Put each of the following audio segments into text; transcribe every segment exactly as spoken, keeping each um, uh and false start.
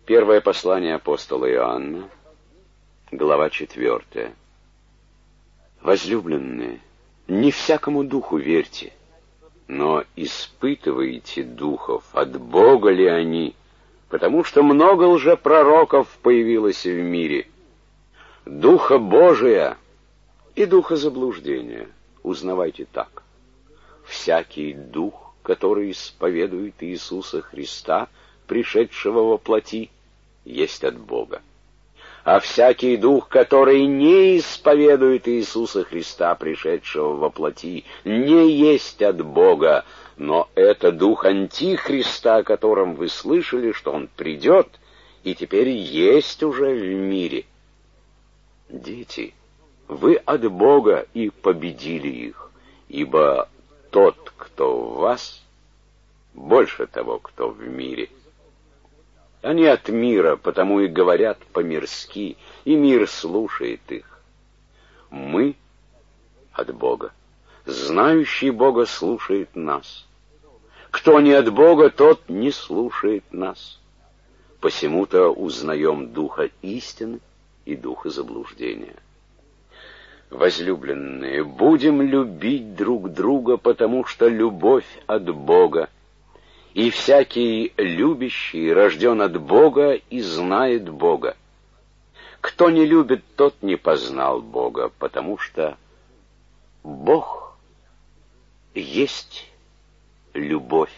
Первое послание апостола Иоанна, глава четвертая. Возлюбленные, не всякому духу верьте, но испытывайте духов, от Бога ли они, потому что много лжепророков появилось в мире. Духа Божия и духа заблуждения узнавайте так. Всякий дух, который исповедует Иисуса Христа, пришедшего во плоти, есть от Бога. А всякий дух, который не исповедует Иисуса Христа, пришедшего во плоти, не есть от Бога, но это дух Антихриста, о котором вы слышали, что он придет, и теперь есть уже в мире. Дети, вы от Бога и победили их, ибо тот, кто в вас, больше того, кто в мире. Они от мира, потому и говорят по-мирски, и мир слушает их. Мы от Бога. Знающий Бога слушает нас. Кто не от Бога, тот не слушает нас. Посему-то узнаем духа истины и духа заблуждения. Возлюбленные, будем любить друг друга, потому что любовь от Бога. И всякий любящий рожден от Бога и знает Бога. Кто не любит, тот не познал Бога, потому что Бог есть любовь.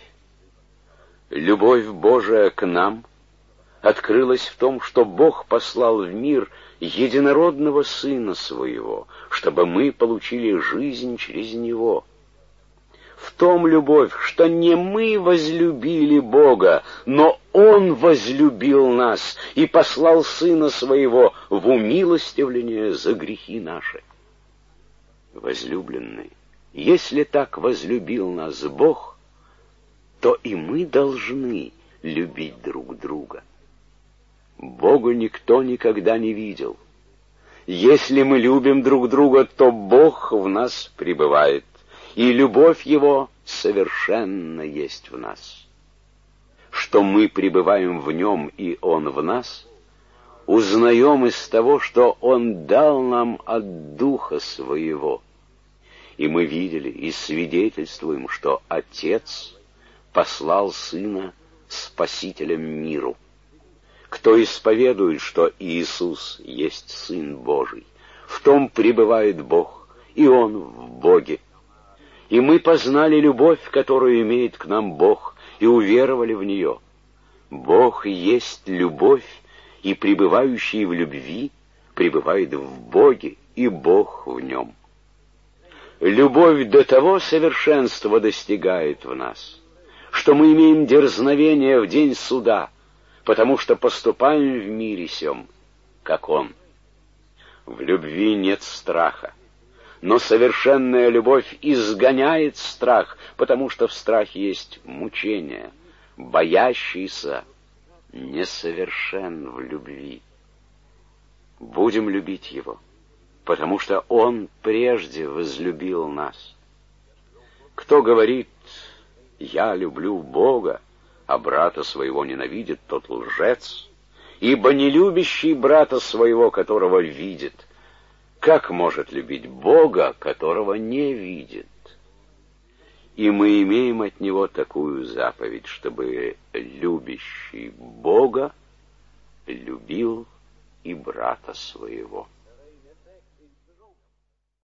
Любовь Божия к нам открылась в том, что Бог послал в мир единородного Сына Своего, чтобы мы получили жизнь через Него. В том любовь, что не мы возлюбили Бога, но Он возлюбил нас и послал Сына Своего в умилостивление за грехи наши. Возлюбленный, если так возлюбил нас Бог, то и мы должны любить друг друга. Бога никто никогда не видел. Если мы любим друг друга, то Бог в нас пребывает, и любовь Его совершенно есть в нас. Что мы пребываем в Нем, и Он в нас, узнаем из того, что Он дал нам от Духа Своего. И мы видели и свидетельствуем, что Отец послал Сына Спасителем миру. Кто исповедует, что Иисус есть Сын Божий, в том пребывает Бог, и Он в Боге. И мы познали любовь, которую имеет к нам Бог, и уверовали в нее. Бог есть любовь, и пребывающий в любви пребывает в Боге, и Бог в нем. Любовь до того совершенства достигает в нас, что мы имеем дерзновение в день суда, потому что поступаем в мире сем, как Он. В любви нет страха. Но совершенная любовь изгоняет страх, потому что в страхе есть мучение. Боящийся несовершен в любви. Будем любить Его, потому что Он прежде возлюбил нас. Кто говорит: «Я люблю Бога», а брата своего ненавидит, тот лжец, ибо не любящий брата своего, которого видит, как может любить Бога, которого не видит? И мы имеем от Него такую заповедь, чтобы любящий Бога любил и брата своего.